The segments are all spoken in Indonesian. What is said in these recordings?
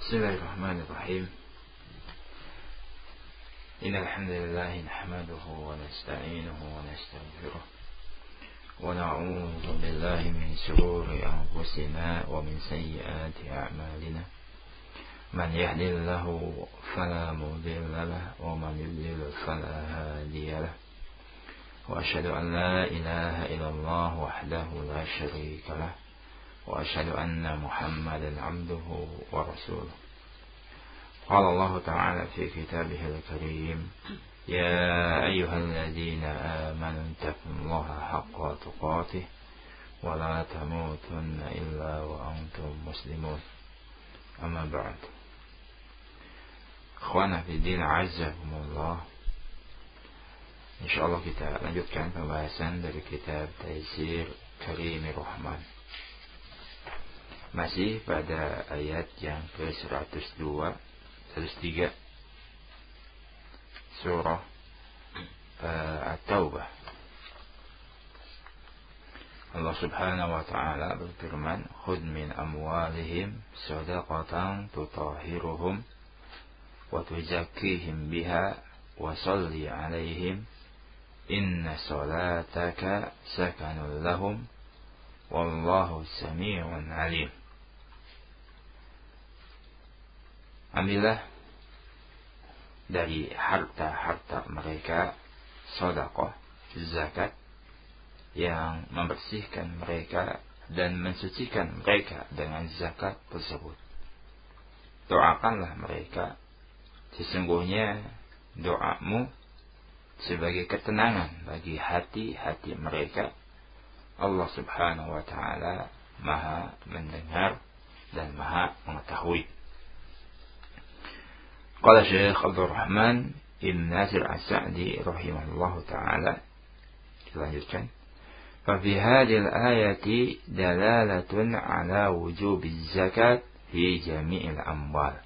بسم الله الرحمن الرحيم. إن الحمد لله نحمده ونستعينه ونستغفره ونعوذ بالله من شرور أنفسنا ومن سيئات أعمالنا. من يهد الله فلا مضل له ومن يضلل فلا هادي له. وأشهد أن لا إله إلا الله وحده لا شريك له وأشهد أن محمدا عبده ورسوله. قال الله تعالى في كتابه الكريم: يا أيها الذين آمنوا اتقوا الله حق تقاته ولا تموتن إلا وأنتم مسلمون. أما بعد. Ikhwana fiddin azzakumullah. Insyaallah kita lanjutkan pembahasan dari kitab Taisir Karimir Rahman. Masih pada ayat yang ke-102, 103 surah At-Taubah. Allah Subhanahu wa taala berfirman: "Khudh min amwalihim shadaqatan tutahhiruhum wa tuzakkihim biha wa shalli 'alaihim inna salataka sakanun lahum wallahu samii'un 'alim." Ambillah dari harta-harta mereka sedekah, zakat yang membersihkan mereka dan mensucikan mereka dengan zakat tersebut. Doakanlah mereka, sesungguhnya doamu sebagai ketenangan bagi hati-hati mereka. Allah Subhanahu wa taala Maha mendengar dan Maha mengetahui. Qala Syekh Abdul Rahman Ibn Nasir As-Sa'di rahimahullahu taala, kita lanjutkan. Fa fi hadhihi al-ayati dalalatun ala wujubi zakat fi jami'il amwal.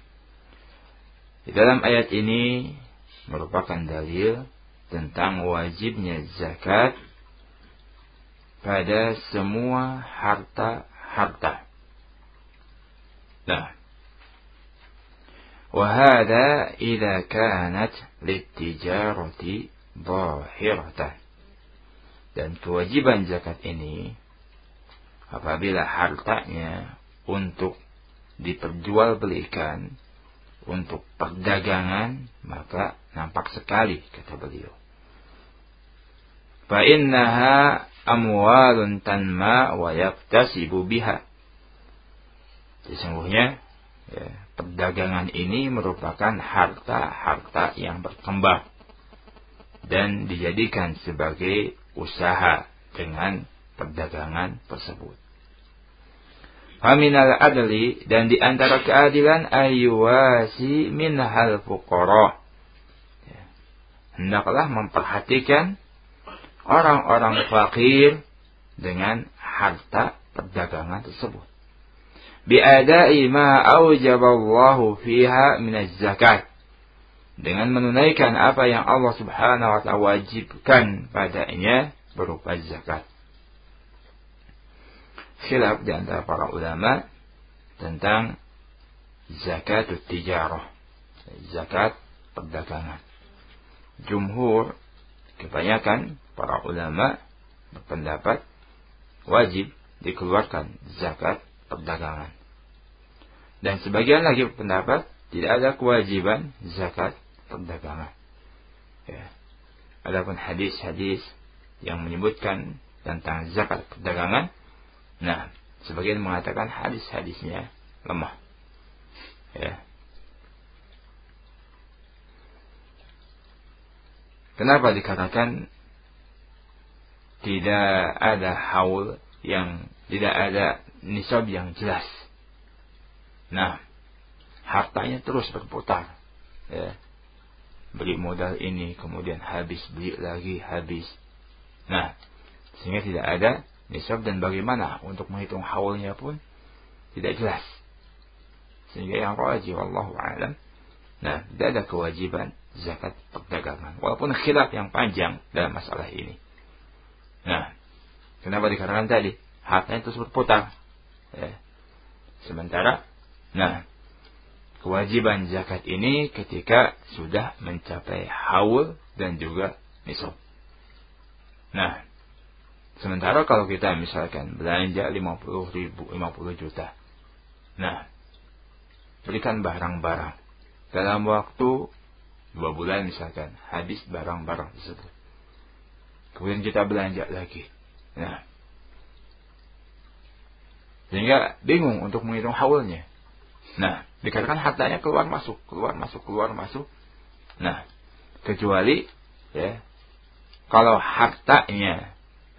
Di dalam ayat ini merupakan dalil tentang wajibnya zakat pada semua harta-harta. Nah, وهذا إذا كانت للتجارة ظاهرة. Dan kewajiban zakat ini apabila hartanya untuk diperjualbelikan, untuk perdagangan, maka nampak sekali, kata beliau. Fa innaha amwalun tanma wa yaktasibu biha. Sesungguhnya perdagangan ini merupakan harta-harta yang berkembang dan dijadikan sebagai usaha dengan perdagangan tersebut. Faminal adli, dan di antara keadilan ayyuwasi minhal fuqara. Hendaklah memperhatikan orang-orang fakir dengan harta perdagangan tersebut. Bi'adai ma aujaballahu fiha minaz zakat, dengan menunaikan apa yang Allah Subhanahu wa taala wajibkan padanya berupa zakat. Khilaf di antara para ulama tentang zakatut tijarah, zakat perdagangan. Jumhur, kebanyakan para ulama berpendapat wajib dikeluarkan zakat perdagangan. Dan sebagian lagi berpendapat tidak ada kewajiban zakat perdagangan. Adapun hadis-hadis yang menyebutkan tentang zakat perdagangan, nah, sebagian mengatakan hadis-hadisnya lemah. Kenapa dikatakan tidak ada haul, yang tidak ada nisab yang jelas? Nah, hartanya terus berputar. Beli modal ini, kemudian habis, beli lagi, habis. Nah, sehingga tidak ada nisab, dan bagaimana untuk menghitung haulnya pun tidak jelas. Sehingga yang rajih wallahu a'lam, nah, tidak ada kewajiban zakat perdagangan, walaupun khilaf yang panjang dalam masalah ini. Nah, kenapa dikatakan tadi hartanya terus berputar? Sementara, nah, kewajiban zakat ini ketika sudah mencapai haul dan juga nisab. Nah, sementara kalau kita misalkan belanja 50 juta. Nah, berikan barang-barang. Dalam waktu 2 bulan misalkan, habis barang-barang tersebut. Kemudian kita belanja lagi. Nah, sehingga bingung untuk menghitung haulnya. Nah, dikatakan hartanya keluar masuk. Nah, kecuali ya, kalau hartanya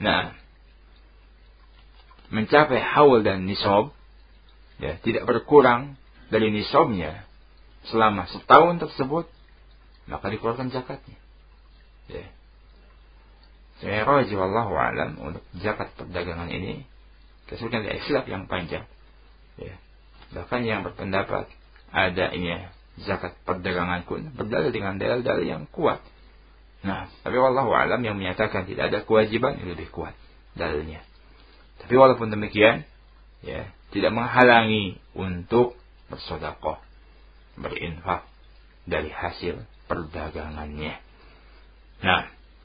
mencapai haul dan nisab, ya, tidak berkurang dari nisabnya selama setahun tersebut, maka dikeluarkan zakatnya. Ya. Saya rajih wallahu alam untuk zakat perdagangan ini kesulitan dari khilaf yang panjang. Ya. Bahkan yang berpendapat adanya zakat perdagangan pun berdalil dengan dalil-dalil yang kuat. Nah, tapi wallahu alam yang menyatakan tidak ada kewajiban itu lebih kuat dalilnya. Tapi walaupun demikian, ya, tidak menghalangi untuk bersedekah, berinfak dari hasil perdagangannya. Nah,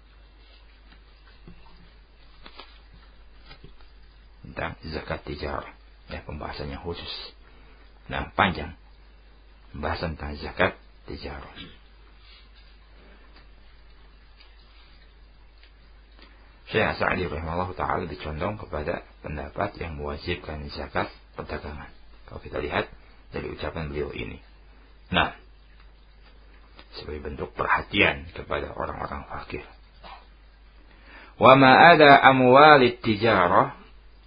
tentang zakat tijarah, ya, pembahasannya khusus. Nah, panjang pembahasan tentang zakat tijarah. Syekh Sa'di rahimahullah ta'ala dicondong kepada pendapat yang mewajibkan zakat perdagangan. Kalau kita lihat dari ucapan beliau ini. Nah, sebagai bentuk perhatian kepada orang-orang fakir. Wa ma ada amwalit tijarah,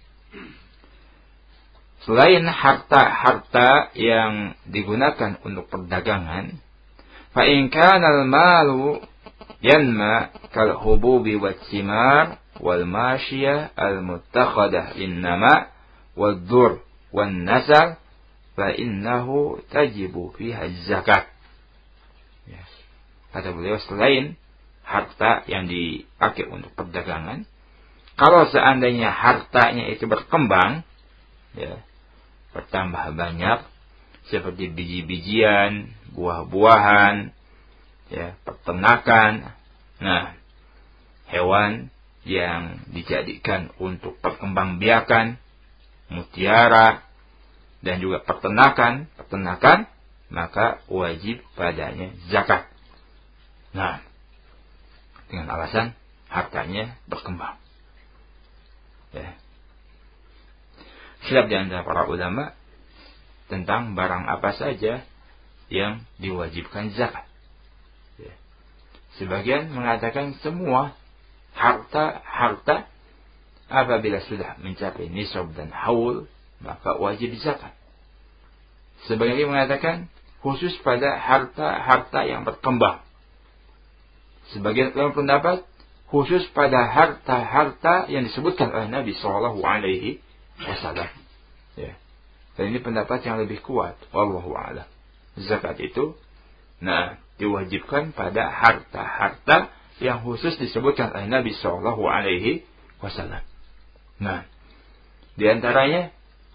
selain harta-harta yang digunakan untuk perdagangan, fa in kana al-malu yanma kal hububi wat simar wal mashiyah al-muttakhadah lin-nama wad-dur wan-nasal fa innahu tajibu fiha zakat. Ya. Kata beliau, selain harta yang dipakai untuk perdagangan, kalau seandainya hartanya itu berkembang, ya, bertambah banyak, seperti biji-bijian, buah-buahan, ya, peternakan, nah, hewan yang dijadikan untuk perkembangbiakan, mutiara, dan juga peternakan, maka wajib padanya zakat. Nah, dengan alasan hartanya berkembang. Ya. Khilaf di antara para ulama tentang barang apa saja yang diwajibkan zakat. Ya. Sebagian mengatakan semua harta apabila sudah mencapai nisab dan haul, maka wajib zakat. Sebagian mengatakan khusus pada harta-harta yang berkembang. Sebagian ulama pendapat khusus pada harta-harta yang disebutkan oleh Nabi Shallallahu Alaihi Wasallam. Ya. Dan ini pendapat yang lebih kuat. Wallahu a'lam. Zakat itu, diwajibkan pada harta-harta yang khusus disebutkan oleh Nabi Shallallahu Alaihi Wasallam. Nah, di antaranya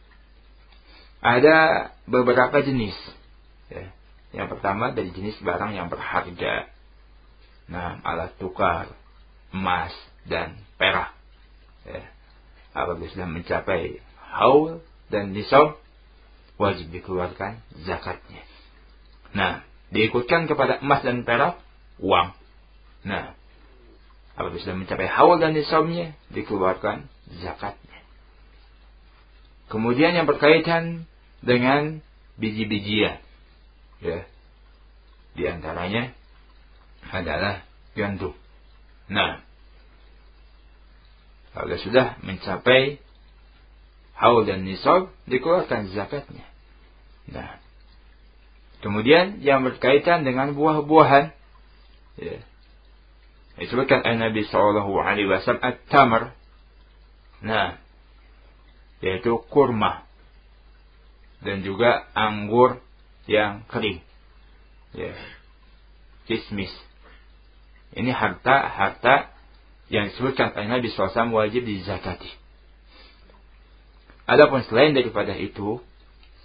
ada beberapa jenis. Ya. Yang pertama dari jenis barang yang berharga. Nah, alat tukar, emas dan perak. Ya. Apabila sudah mencapai haul dan nisab, wajib dikeluarkan zakatnya. Nah, diikutkan kepada emas dan perak, uang. Nah, apabila sudah mencapai haul dan nisabnya, dikeluarkan zakatnya. Kemudian yang berkaitan dengan biji-bijian, ya, di antaranya adalah gandum. Nah, kalau sudah mencapai haul dan nisab, dikeluarkan zakatnya. Nah, kemudian yang berkaitan dengan buah-buahan, ya, disebutkan oleh Nabi Sallallahu Alaihi Wasallam at-tamr, nah, yaitu kurma dan juga anggur yang kering, ya, kismis. Ini harta yang disebutkan oleh Nabi SAW wajib dizakati. Adapun selain daripada itu,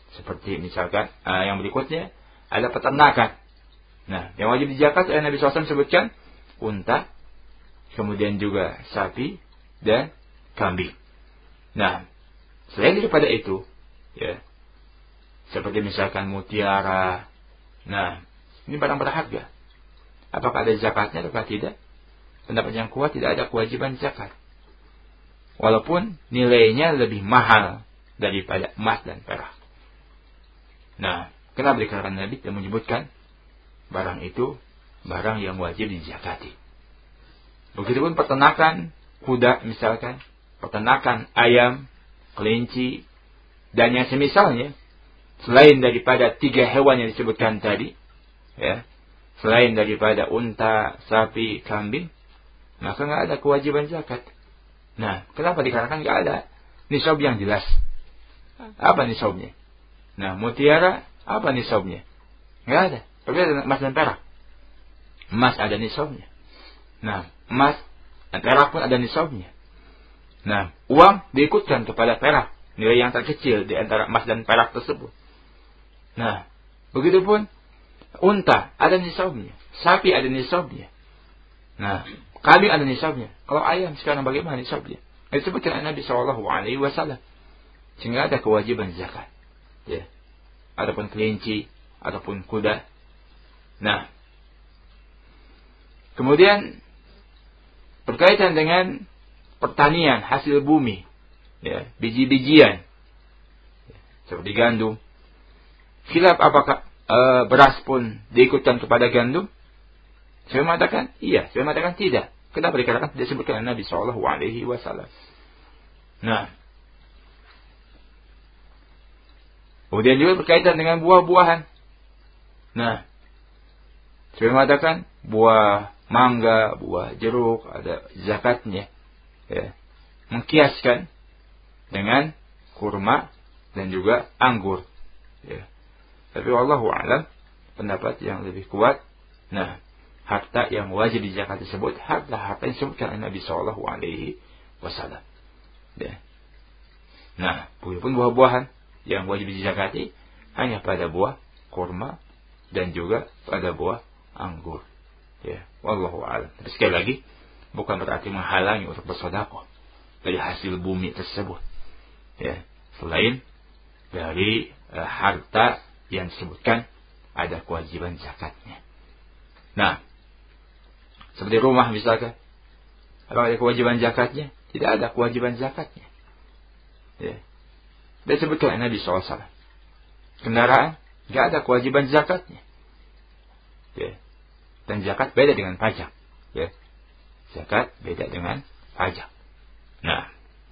Seperti misalkan yang berikutnya ada peternakan. Nah, yang wajib dizakat oleh Nabi SAW sebutkan unta, kemudian juga sapi dan kambing. Nah, selain daripada itu, ya, seperti misalkan mutiara. Nah, ini barang berharga. Apakah ada zakatnya atau tidak? Pendapat yang kuat tidak ada kewajiban zakat. Walaupun nilainya lebih mahal daripada emas dan perak. Nah, kenapa? Karena Nabi yang menyebutkan barang itu barang yang wajib dizakati. Begitupun peternakan kuda misalkan, peternakan ayam, kelinci, dan yang semisalnya, selain daripada 3 hewan yang disebutkan tadi, ya, selain daripada unta, sapi, kambing, maka nggak ada kewajiban zakat. Nah, kenapa? Dikarenakan nggak ada nisab yang jelas. Apa nisabnya? Nah, mutiara, apa nisabnya? Nggak ada. Berbeda dengan emas dan perak. Emas ada nisabnya. Nah, emas dan perak pun ada nisabnya. Nah, uang diikutkan kepada perak, nilai yang terkecil di antara emas dan perak tersebut. Nah, begitupun unta ada nisabnya, sapi ada nisabnya. Nah, kambing ada nisabnya. Kalau ayam sekarang bagaimana nisabnya? Disebutkan oleh Nabi SAW. Sehingga ada kewajiban zakat. Ya. Adapun kelinci, ataupun kuda. Nah, kemudian berkaitan dengan pertanian hasil bumi, ya, biji-bijian, seperti gandum. Khilaf apakah beras pun diikutkan kepada gandum? Saya mengatakan iya, saya mengatakan tidak. Kenapa? Dikarenakan tidak disebutkan Nabi SAW. Nah, kemudian juga berkaitan dengan buah-buahan. Nah, saya mengatakan buah mangga, buah jeruk ada zakatnya. Ya. Mengkiaskan dengan kurma dan juga anggur. Ya. Tapi wallahu a'lam, pendapat yang lebih kuat. Nah, harta yang wajib dizakat tersebut harta yang disebutkan oleh Nabi SAW. Ya. Nah, pun buah-buahan yang wajib dizakati hanya pada buah kurma dan juga pada buah anggur. Ya, wallahu a'lam. Tapi sekali lagi, bukan berarti menghalangi untuk bersedekah dari hasil bumi tersebut. Ya, selain dari harta yang disebutkan ada kewajiban zakatnya. Nah, seperti rumah misalkan, apakah ada kewajiban zakatnya? Tidak ada kewajiban zakatnya. Ya. Disebutkan Nabi SAW. Kendaraan, tidak ada kewajiban zakatnya. Ya. Dan zakat beda dengan pajak. Ya. Zakat beda dengan pajak. Nah,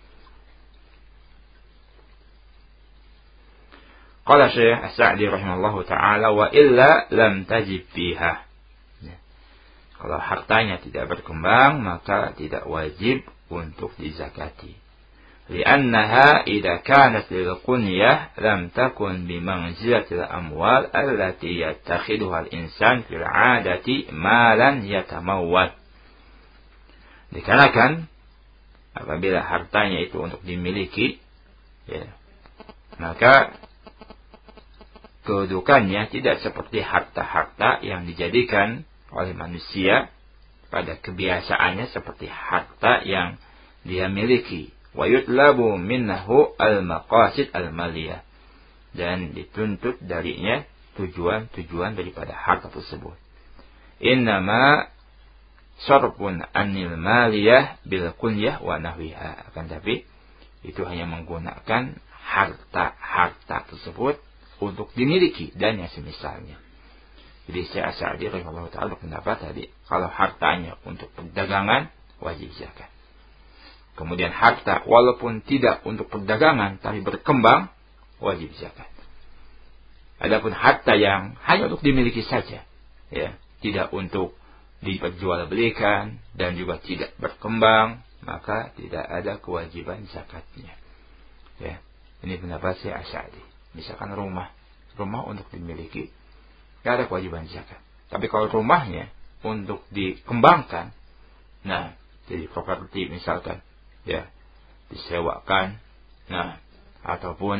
qala Syekh As-Sa'di rahimahullahu ta'ala wa illa lam tajib fiha. Kalau hartanya tidak berkembang, maka tidak wajib untuk dizakati. Li'annaha idza kanat lil qunyah lam takun bi manzilatil amwal allati yattakhiduha al-insan fil 'adati malan yatamawwal. Dikarenakan apabila hartanya itu untuk dimiliki, ya, maka kedudukannya tidak seperti harta-harta yang dijadikan oleh manusia pada kebiasaannya seperti harta yang dia miliki. Wa yutlabu minnahu al-maqasid al-maliyah. Dan dituntut darinya tujuan-tujuan daripada harta tersebut. Innama sarfun anil maliyah bil kunyah wa nahwiha. Akan tapi itu hanya menggunakan harta-harta tersebut untuk dimiliki dan yang semisalnya. Jadi Syekh As-Sa'di rahimahullah ta'ala berpendapat tadi, kalau hartanya untuk perdagangan, wajib zakat. Kemudian harta walaupun tidak untuk perdagangan, tapi berkembang, wajib zakat. Adapun harta yang hanya untuk dimiliki saja, ya, tidak untuk diperjualbelikan dan juga tidak berkembang, maka tidak ada kewajiban zakatnya. Ya, ini pendapat Syekh As-Sa'di. Misalkan rumah untuk dimiliki, tidak ada kewajiban zakat. Tapi kalau rumahnya untuk dikembangkan, nah, jadi properti misalkan, ya, disewakan, nah, ataupun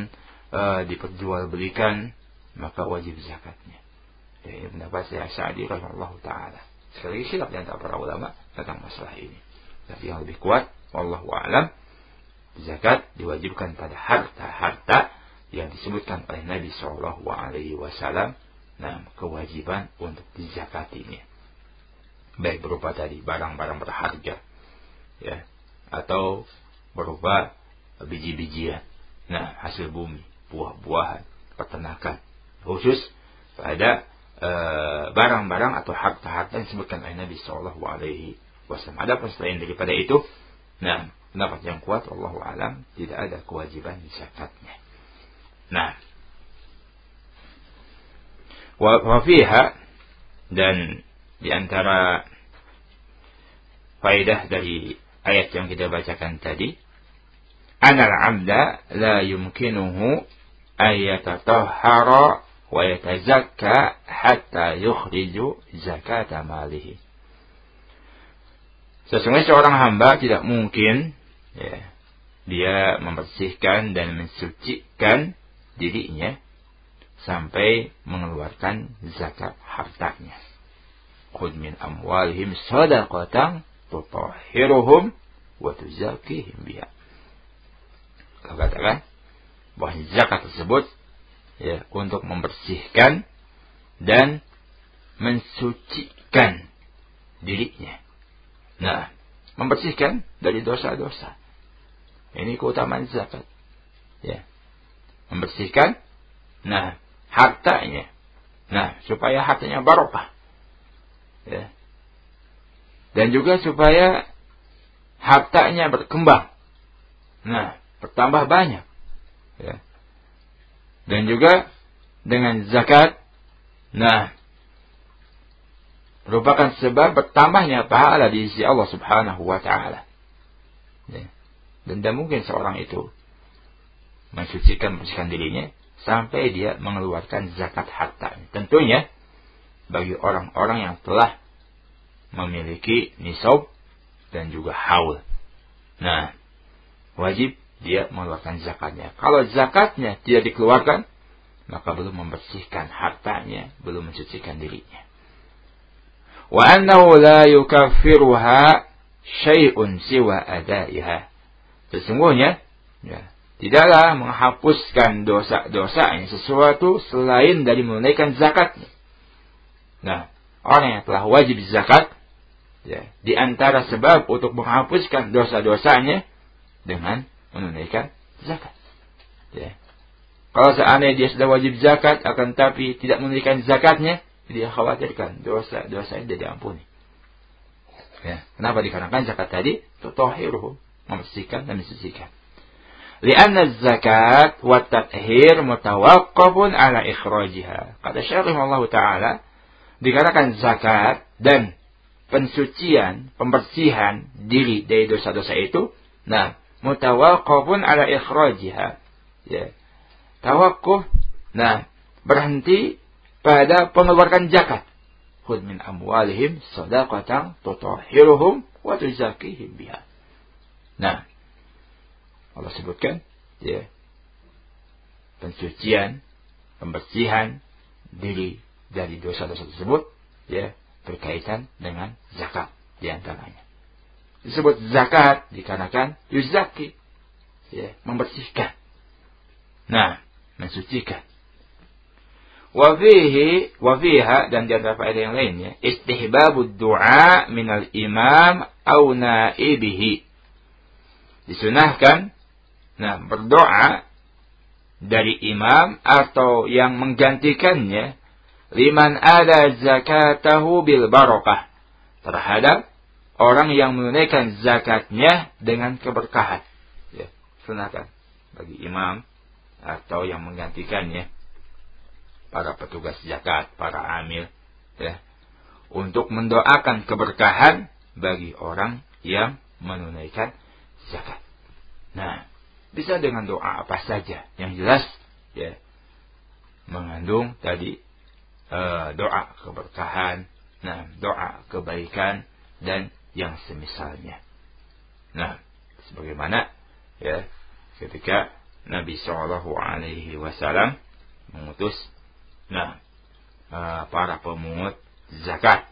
diperjualbelikan, maka wajib zakatnya. Ya, ini pendapat Syekh Sa'di rahimahullahu taala. Sekali lagi khilaf di antara para ulama tentang masalah ini. Tapi yang lebih kuat, wallahu a'lam, zakat diwajibkan pada harta-harta yang disebutkan oleh Nabi Shallallahu Alaihi Wasallam. Nah, kewajiban untuk dizakatinya, baik berupa tadi barang-barang berharga, ya, atau berupa biji-bijian, nah, hasil bumi, buah-buahan, peternakan, khusus pada barang-barang atau harta-harta yang disebutkan oleh Nabi Shallallahu Alaihi Wasallam. Adapun selain daripada itu, nah, pendapat yang kuat, wallahu alam, tidak ada kewajiban zakatnya. Nah, wa fiha, dan di antara faedah dari ayat yang kita bacakan tadi, anal 'abda la yumkinuhu ayatatahhara wa yatazakka hatta yukhriju zakata malihi. Sesungguhnya seorang hamba tidak mungkin, ya, dia membersihkan dan mensucikan dirinya sampai mengeluarkan zakat hartanya. Khudh min amwalihim shadaqatan tutahhiruhum wa tuzakkihim biha. Kalau katakan bahwa zakat tersebut, ya, untuk membersihkan dan mensucikan dirinya. Nah, membersihkan dari dosa-dosa. Ini keutamaan zakat. Ya. Membersihkan, nah, hartanya. Nah, supaya hartanya barokah. Ya. Dan juga supaya hartanya berkembang. Nah, bertambah banyak. Ya. Dan juga dengan zakat, nah, merupakan sebab bertambahnya pahala di sisi Allah Subhanahu wa taala. Ya. Dan tidak mungkin seorang itu membersihkan dirinya sampai dia mengeluarkan zakat hartanya. Tentunya bagi orang-orang yang telah memiliki nisab dan juga haul. Nah, wajib dia mengeluarkan zakatnya. Kalau zakatnya tidak dikeluarkan, maka belum membersihkan hartanya, belum mensucikan dirinya. Wa annahu la yukaffiruha syai'un siwa adaiha. Sesungguhnya, ya, tidaklah menghapuskan dosa-dosanya sesuatu selain dari menunaikan zakatnya. Nah, orang yang telah wajib zakat, ya, di antara sebab untuk menghapuskan dosa-dosanya dengan menunaikan zakat. Ya. Kalau seandainya dia sudah wajib zakat, akan tapi tidak menunaikan zakatnya, dia khawatirkan dosa-dosanya tidak diampuni. Ya. Kenapa? Dikarenakan zakat tadi tutahhiruhum, membersihkan dan mensucikan. Lianna zakat wa tathhir mutawaqqafun ala ikhrajiha. Kata Syekh Allah Ta'ala, dikarenakan zakat dan pensucian, pembersihan diri dari dosa-dosa itu, nah, mutawaqqafun ala ikhrajiha. Ya. Tawakuf, nah, berhenti pada pengeluaran zakat. Khudh min amwalihim shadaqatan tutahhiruhum wa tuzakkihim biha. Nah, Allah sebutkan, ya, pensucian, pembersihan diri dari dosa-dosa tersebut, ya, berkaitan dengan zakat di antaranya. Disebut zakat dikarenakan yuzaki, ya, membersihkan. Nah, mensucikan. Wa fiha, dan di antara faedah yang lainnya, istihbabud du'a minal imam au naibihi. Disunahkan, nah, berdoa dari imam atau yang menggantikannya, liman ada zakatahu bil barakah, terhadap orang yang menunaikan zakatnya dengan keberkahan. Ya, sunahkan bagi imam atau yang menggantikannya, para petugas zakat, para amil, ya, untuk mendoakan keberkahan bagi orang yang menunaikan zakat. Nah, bisa dengan doa apa saja yang jelas, ya, mengandung tadi doa keberkahan, nah, doa kebaikan dan yang semisalnya. Nah, sebagaimana, ya, ketika Nabi Shallallahu Alaihi Wasallam mengutus para pemungut zakat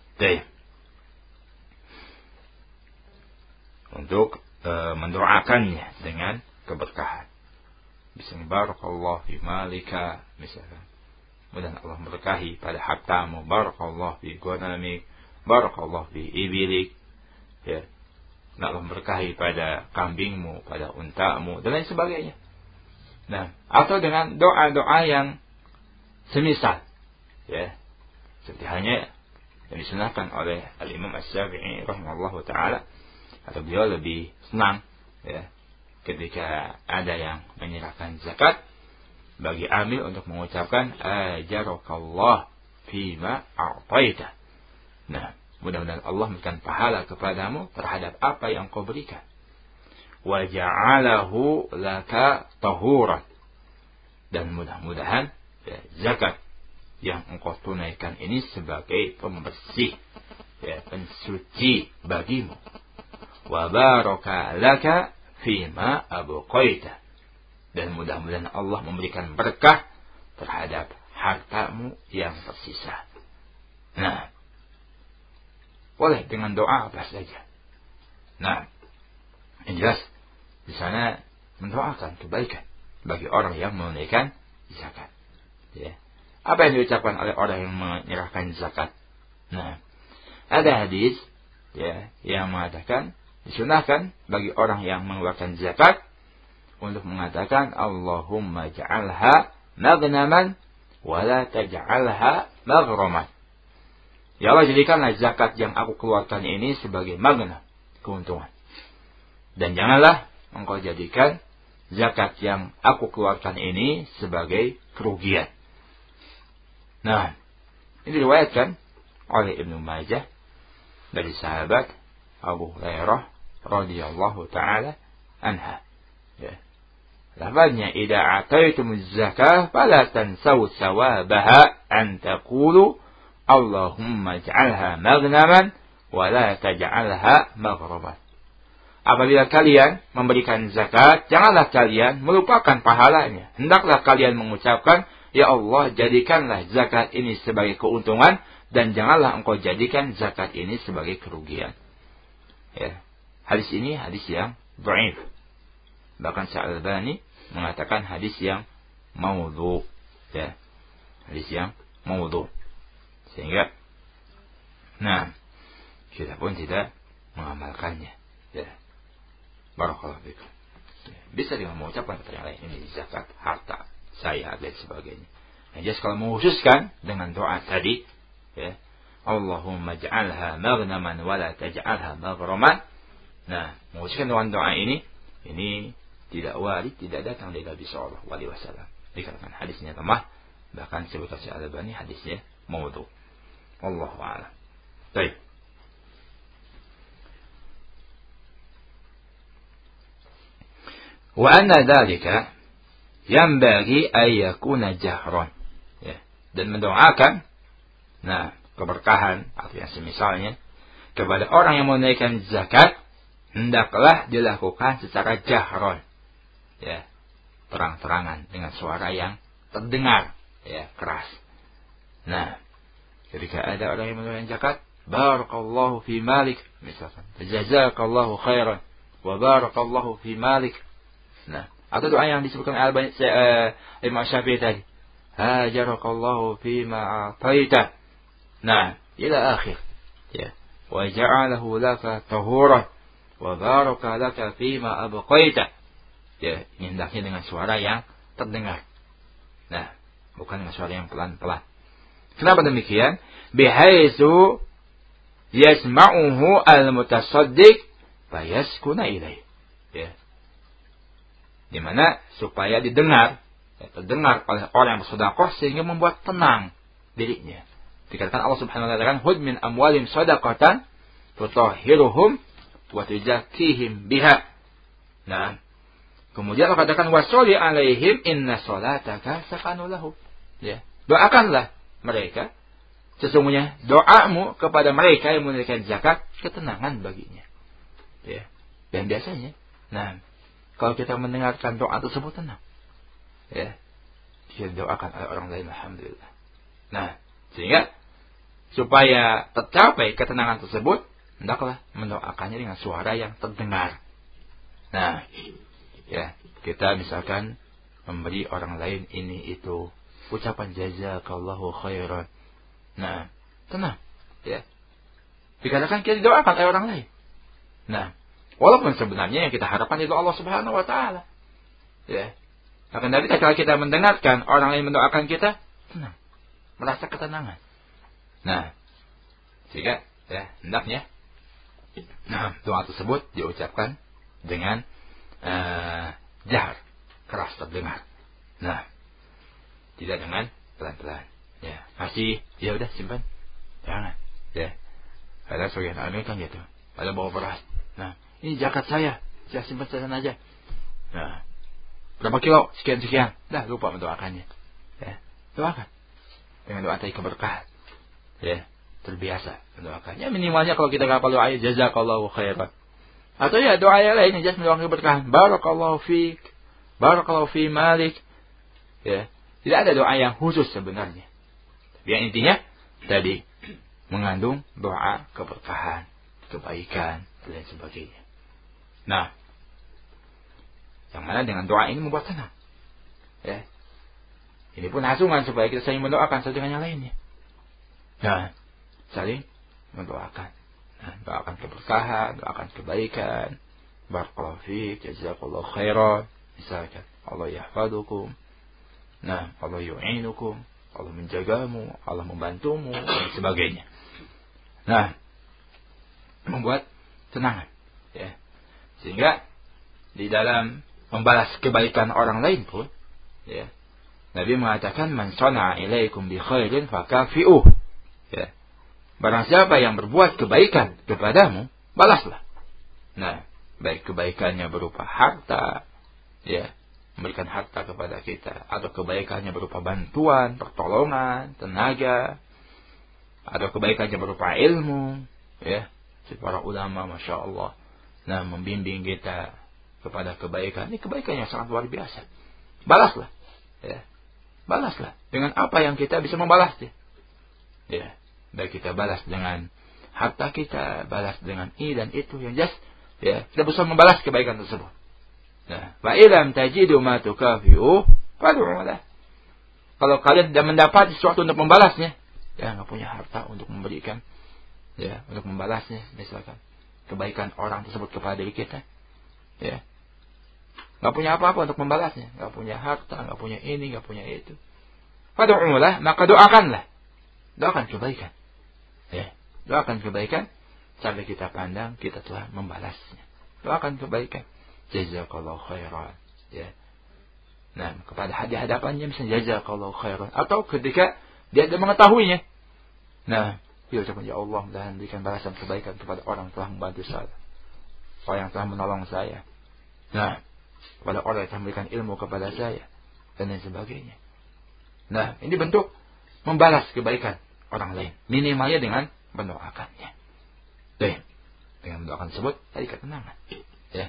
untuk mendoakannya dengan keberkahan. Bismillah, barakallahu fi malika, misalkan. Mudah Allah berkahi pada hartamu, barakallahu fi ghanamik, barakallahu fi ibilik, ya. Allah berkahi pada kambingmu, pada untamu, dan lain sebagainya. Nah, atau dengan doa-doa yang semisal, ya. Seperti halnya yang disunahkan oleh Al-Imam Asy-Syafi'i rahimahullahu taala, atau beliau lebih senang, ya, ketika ada yang menyerahkan zakat bagi amil untuk mengucapkan ajarakallah fima a'taita. Nah, mudah-mudahan Allah memberikan pahala kepadamu terhadap apa yang kau berikan. Wa ja'alahu laka tahuran. Dan mudah-mudahan zakat yang engkau tunaikan ini sebagai pembersih, pensuci bagimu. Wa baraka laka fima abqaita. Dan mudah-mudahan Allah memberikan berkah terhadap hartamu yang tersisa. Nah, boleh dengan doa apa saja. Nah, yang jelas di sana mendoakan kebaikan bagi orang yang menunaikan zakat. Ya. Apa yang diucapkan oleh orang yang menyerahkan zakat? Nah, ada hadis, ya, yang mengatakan disunahkan bagi orang yang mengeluarkan zakat untuk mengatakan Allahumma ja'alha maghnaman wa la taj'alha maghraman. Ya Allah, jadikanlah zakat yang aku keluarkan ini sebagai magna, keuntungan. Dan janganlah engkau jadikan zakat yang aku keluarkan ini sebagai kerugian. Nah, ini diriwayatkan oleh Ibnu Majah dari sahabat Abu Hurairah radhiyallahu taala anha. Ya. Lafaznya idza ataitumuz zakah fala tansaw sawabaha an taqulu Allahumma ij'alha maghnaman wa la taj'alha maghraman. Apabila kalian memberikan zakat, janganlah kalian melupakan pahalanya. Hendaklah kalian mengucapkan, ya Allah, jadikanlah zakat ini sebagai keuntungan dan janganlah engkau jadikan zakat ini sebagai kerugian. Ya. Hadis ini hadis yang dhaif. Bahkan Syalbani mengatakan hadis yang maudhu, ya. Hadis yang maudhu. Sehingga kita pun tidak mengamalkannya, ya. Barakallahu fikum. Bisa dengan mengucapkan kata yang lain, ini zakat harta saya dan sebagainya. Nah, jadi kalau mengkhususkan dengan doa tadi, ya, Allahumma ja'alha maghnaman wa la taj'alha maghraman. Nah, mengkhususkan dengan doa ini tidak warid, tidak datang dari Nabi sallallahu alaihi wasallam. Dikatakan hadisnya lemah, bahkan sebutkan Syalbani hadisnya maudhu. Wallahu a'lam. Baik. Wa anna dzalika yanbaghi ay yakuna jahran. Ya, dan mendoakan keberkahan atau yang semisalnya kepada orang yang menunaikan zakat hendaklah dilakukan secara jahron, ya, terang-terangan dengan suara yang terdengar, ya, keras. Nah, ketika ada orang yang menunaikan zakat, barakallahu fi malik, misalkan, jazakallahu khairan wa barakallahu fi malik. Nah, atau doa yang disebutkan Imam Syafi'i tadi, hajarakallahu fi ma a'taita. Nah, ila akhir, ya, wa ja'alahu laka tahuran wa baraka laka fima abqaita. Ya, ini hendaknya dengan suara yang terdengar. Nah, bukan dengan suara yang pelan-pelan. Kenapa demikian? Bihaitsu yasma'uhu al-mutasaddiq fayaskuna ilaih. Ya. Di mana supaya didengar, ya, terdengar oleh orang yang bersedekah sehingga membuat tenang dirinya. Dikatakan Allah Subhanahu wa taala, "Hud min amwalim shadaqatan tutahhiruhum wa tuzakkihim biha." Nah, kemudian Allah katakan washolli alaihim inna sholataka sakanu lahum. Ya, doakanlah mereka, sesungguhnya doamu kepada mereka yang menunaikan zakat ketenangan baginya. Ya, dan biasanya, kalau kita mendengarkan doa tersebut tenang. Ya. Kita doakan oleh orang lain, alhamdulillah. Nah, sehingga supaya tercapai ketenangan tersebut, hendaklah mendoakannya dengan suara yang terdengar. Nah, ya, kita misalkan memberi orang lain ini itu ucapan jazakallahu khairan. Nah, tenang, ya. Dikatakan kita didoakan oleh orang lain. Nah, walaupun sebenarnya yang kita harapkan itu Allah Subhanahu wa taala. Ya. Akan tapi kalau kita mendengarkan orang lain mendoakan kita, tenang, merasa ketenangan. Nah, sehingga ya hendaknya doa tersebut diucapkan dengan jahar, keras terdengar. Nah, tidak dengan pelan-pelan. Ya, masih ya udah simpan. Jangan. Ya. Ada sebagian aneh kan gitu. Ada bawa beras. Nah, ini zakat saya simpan sana aja. Nah, berapa kilo? Sekian. Dah lupa mendoakannya. Ya, doakan dengan doa tadi keberkahan. Ya, terbiasa mendoakannya. Minimalnya kalau kita hafal doa jazakallahu khairan. Atau ya doa yang lain yang mendoakan keberkahan. Barakallahu fiik. Barakallahu fi malik. Ya, tidak ada doa yang khusus sebenarnya. Tapi yang intinya tadi mengandung doa keberkahan, kebaikan dan lain sebagainya. Nah, yang mana dengan doa ini membuat tenang. Ya. Ini pun hasungan supaya kita saling mendoakan satu dengan yang lainnya. Nah, saling mendoakan. Nah, doakan keberkahan, doakan kebaikan. Barakallahu fiik, jazakallahu khairan. Misalkan, Allah yahfadukum. Nah, Allah yu'inukum. Allah menjagamu, Allah membantumu, dan sebagainya. Nah, membuat tenangan. Ya. Sehingga di dalam membalas kebaikan orang lain pun, ya, Nabi mengatakan man sana'a ilaikum bi khairin fakafi'uh. Ya. Barang siapa yang berbuat kebaikan kepadamu, balaslah. Nah, baik kebaikannya berupa harta, ya, memberikan harta kepada kita, atau kebaikannya berupa bantuan, pertolongan, tenaga, atau kebaikannya berupa ilmu, ya, para ulama, masya Allah, nah, membimbing kita kepada kebaikan. Ini kebaikan yang sangat luar biasa. Balaslah, ya, balaslah dengan apa yang kita bisa membalasnya. Ya, baik kita balas dengan harta kita, balas dengan ini dan itu yang jelas, ya, kita bisa membalas kebaikan tersebut. Nah, wa ilam tajidu ma tukafi'u fad'ulah. Kalau kalian tidak mendapat sesuatu untuk membalasnya, ya, nggak punya harta untuk memberikan, ya, untuk membalasnya, misalkan kebaikan orang tersebut kepada diri kita, ya, nggak punya apa-apa untuk membalasnya, nggak punya harta, nggak punya ini, nggak punya itu. Fad'ulah, maka doakanlah, doakan kebaikan, ya, doakan kebaikan sampai kita pandang kita telah membalasnya. Doakan kebaikan, jazakallahu khairan, ya. Nah, kepada hadapannya misalnya jazakallahu khairan, atau ketika dia tidak mengetahuinya, nah, dia ucapkan ya Allah, dan berikan balasan kebaikan kepada orang yang telah membantu saya, orang yang telah menolong saya, nah, kepada orang yang telah memberikan ilmu kepada saya, dan lain sebagainya. Nah, ini bentuk membalas kebaikan orang lain, minimalnya dengan mendoakannya. Dengan mendoakan tersebut tadi ketenangan, ya.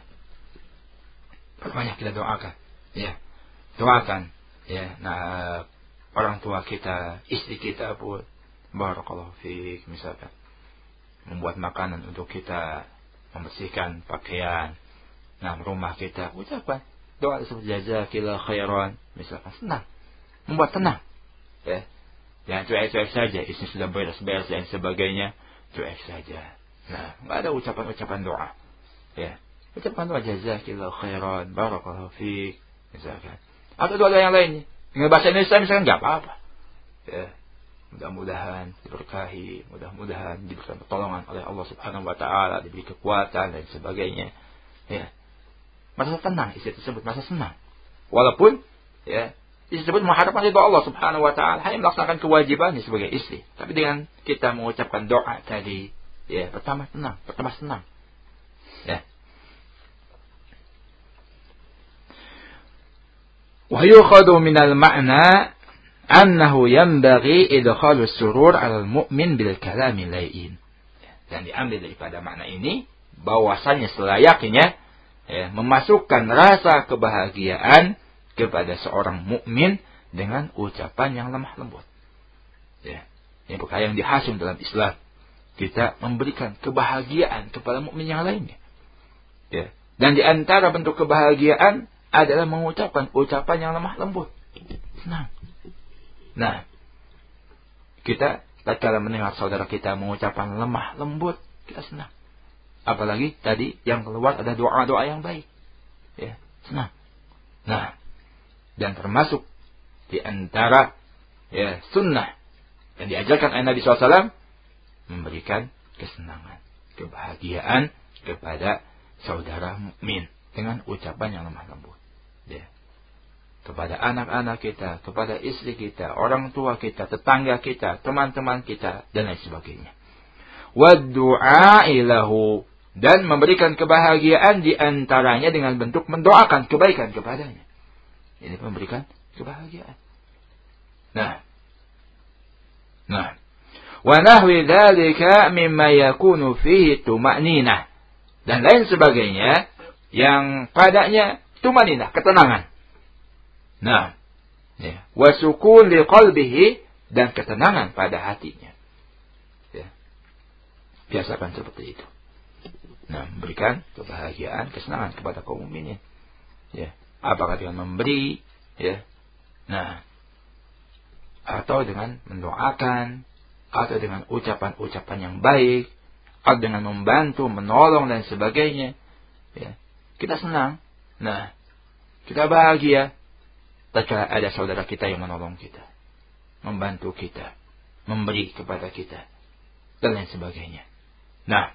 Banyak kita doakan, ya, doakan, ya. Nah, orang tua kita, istri kita pun, barakallahu fiik, misalkan membuat makanan untuk kita, membersihkan pakaian, nah, rumah kita, ucapan doa tersebut jazakillahu khairan, misalkan, senang, membuat tenang, ya. Jangan cuek-cuek saja, istri sudah beres-beres dan sebagainya, cuek saja. Nah, nggak ada ucapan-ucapan doa, ya. Ucapan doa jazakillahu khairan, barakallahu fiik, misalkan. Atau doa yang lainnya. Dengan bahasa Indonesia misalkan nggak apa-apa. Ya. Mudah-mudahan diberkahi, mudah-mudahan diberikan pertolongan oleh Allah Subhanahu wa taala, diberi kekuatan dan sebagainya. Ya. Merasa tenang istri tersebut, merasa senang. Walaupun, ya, istri tersebut mengharapkan ridha Allah Subhanahu wa taala, hanya melaksanakan kewajibannya sebagai istri. Tapi dengan kita mengucapkan doa tadi, ya, pertama senang. Ya. Wa yukhadhu minal ma'na annahu yanbaghi idkhalu surur 'alal mu'min bil kalami layyin. Dan diambil daripada makna ini bahwasanya selayaknya ya, memasukkan rasa kebahagiaan kepada seorang mukmin dengan ucapan yang lemah lembut. Ya, ini perkara yang dihasung dalam Islam. Kita memberikan kebahagiaan kepada mukmin yang lainnya. Ya. Dan di antara bentuk kebahagiaan adalah mengucapkan ucapan yang lemah lembut. Senang. Nah, kita tatkala mendengar saudara kita mengucapkan lemah lembut, kita senang. Apalagi tadi yang keluar ada doa-doa yang baik. Ya, senang. Nah, dan termasuk di antara ya sunnah yang diajarkan oleh Nabi SAW, memberikan kesenangan, kebahagiaan kepada saudara mukmin dengan ucapan yang lemah lembut. Ya. Kepada anak-anak kita, kepada istri kita, orang tua kita, tetangga kita, teman-teman kita, dan lain sebagainya. Waddu'a ilahu, dan memberikan kebahagiaan di antaranya dengan bentuk mendoakan kebaikan kepadanya. Ini memberikan kebahagiaan. Nah. Wa nahwi dzalika mimma yakunu fihi tuma'ninah, dan lain sebagainya yang padanya tumaninah, ketenangan. Nah, ya, wa sukun liqalbihi, dan ketenangan pada hatinya. Ya. Biasakan seperti itu. Nah, memberikan kebahagiaan, kesenangan kepada kaum mukminin. Ya, apakah dengan memberi, ya. Nah, atau dengan mendoakan, atau dengan ucapan-ucapan yang baik, atau dengan membantu, menolong dan sebagainya. Ya. Kita senang. Nah, kita bahagia tatkala ada saudara kita yang menolong kita, membantu kita, memberi kepada kita, dan lain sebagainya. Nah,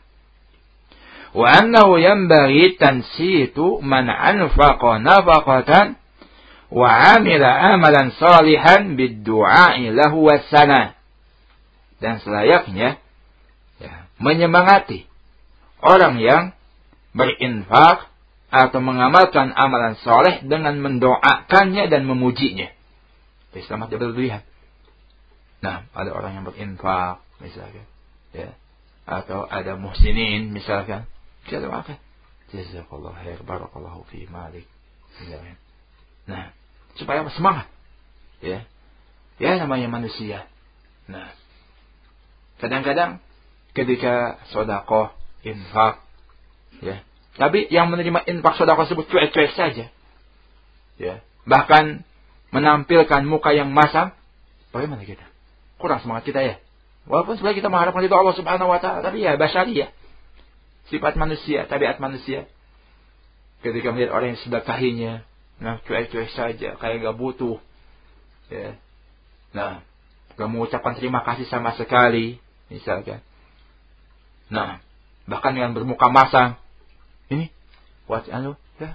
wa annahu yanbaghi tansitu man anfaqa nafaqatan wa 'amila amalan salihan bid-du'a'i lahu was-sana. Dan selayaknya ya, menyemangati orang yang berinfak atau mengamalkan amalan soleh dengan mendoakannya dan memujinya. Jadi selamat berlebihan. Nah, ada orang yang berinfak misalkan, ya, atau ada muhsinin misalkan, kita doakan, jazakallahu khair, barakallahu fi malik. Nah, supaya semangat, ya namanya manusia. Nah, kadang-kadang ketika sedekah, infak, ya, tapi yang menerima infak sedekah tersebut cuek-cuek saja, ya, bahkan menampilkan muka yang masam, bagaimana kita? Kurang semangat kita ya. Walaupun sebenarnya kita mengharapkan itu Allah Subhanahu Wa Taala, tapi ya basyariyah, sifat manusia, tabiat manusia. Ketika melihat orang yang sedekahinya, nah cuek-cuek saja, kayak gak butuh, ya, nah, gak mengucapkan terima kasih sama sekali. Misalkan. Nah, bahkan dengan bermuka masam. Ini, ya.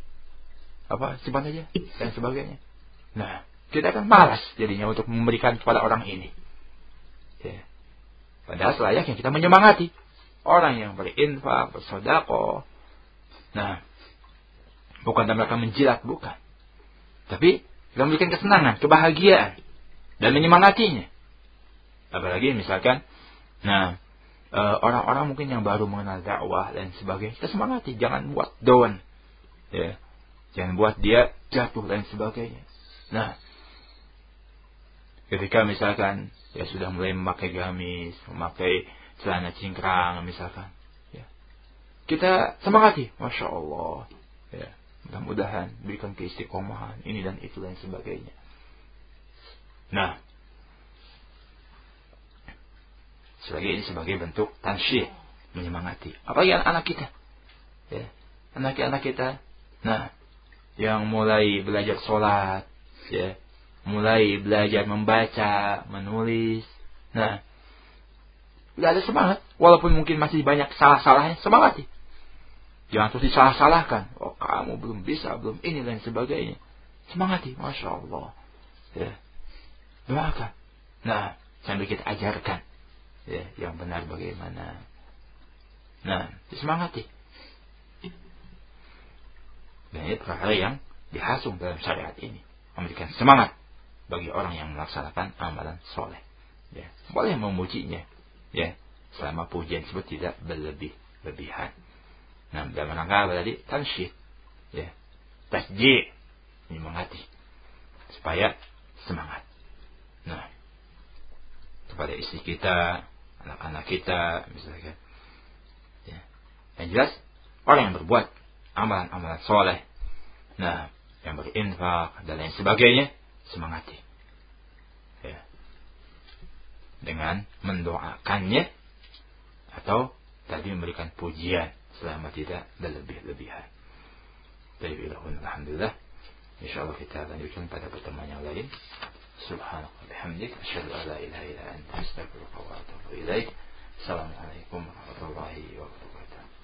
Simpan aja dan sebagainya. Nah, kita kan malas jadinya untuk memberikan kepada orang ini. Ya. Padahal selayaknya kita menyemangati orang yang berinfak, bersedekah. Nah, bukan dalam rangka menjilat, bukan. Tapi kita memberikan kesenangan, kebahagiaan, dan menyemangatinya. Apalagi misalkan, nah, orang-orang mungkin yang baru mengenal dakwah dan sebagainya, kita semangati, jangan buat down, ya, jangan buat dia jatuh dan sebagainya. Nah, ketika misalkan ya sudah mulai memakai gamis, memakai celana cingkrang misalkan, ya, kita semangati, masya Allah, ya, mudah-mudahan berikan keistiqomahan ini dan itu dan sebagainya. Nah, sebagai bentuk tansyih, menyemangati. Apalagi anak kita, ya, anak-anak kita, nah, yang mulai belajar sholat, ya, mulai belajar membaca, menulis, nah, udah ada semangat, walaupun mungkin masih banyak salah-salahnya, semangati. Jangan terus disalah-salahkan. Oh, kamu belum bisa, belum ini dan sebagainya. Semangati, masya Allah, ya, doakan. Nah, sambil kita ajarkan, ya, yang benar bagaimana. Nah, disemangati. Dan ini perkara yang dihasung dalam syariat ini, memberikan semangat bagi orang yang melaksanakan amalan soleh. Ya, boleh memujinya, ya, selama pujian tersebut tidak berlebihan. Nah, dalam rangka apa tadi? Tansyid. Ya. Tasji', menyemangati supaya semangat. Nah, kepada istri kita, anak-anak kita, misalkan. Ya. Yang jelas, orang yang berbuat amalan-amalan soleh, nah, yang berinfak dan lain sebagainya, semangati. Ya. Dengan mendoakannya atau tadi memberikan pujian selama tidak berlebih-lebihan. Alhamdulillah. Insyaallah kita lanjutkan pada pertemuan yang lain. Subhanallah bihamdik asyhadu an la ilaha illa anta astaghfiruka wa atubu ilaik. Assalamualaikum warahmatullahi wabarakatuh.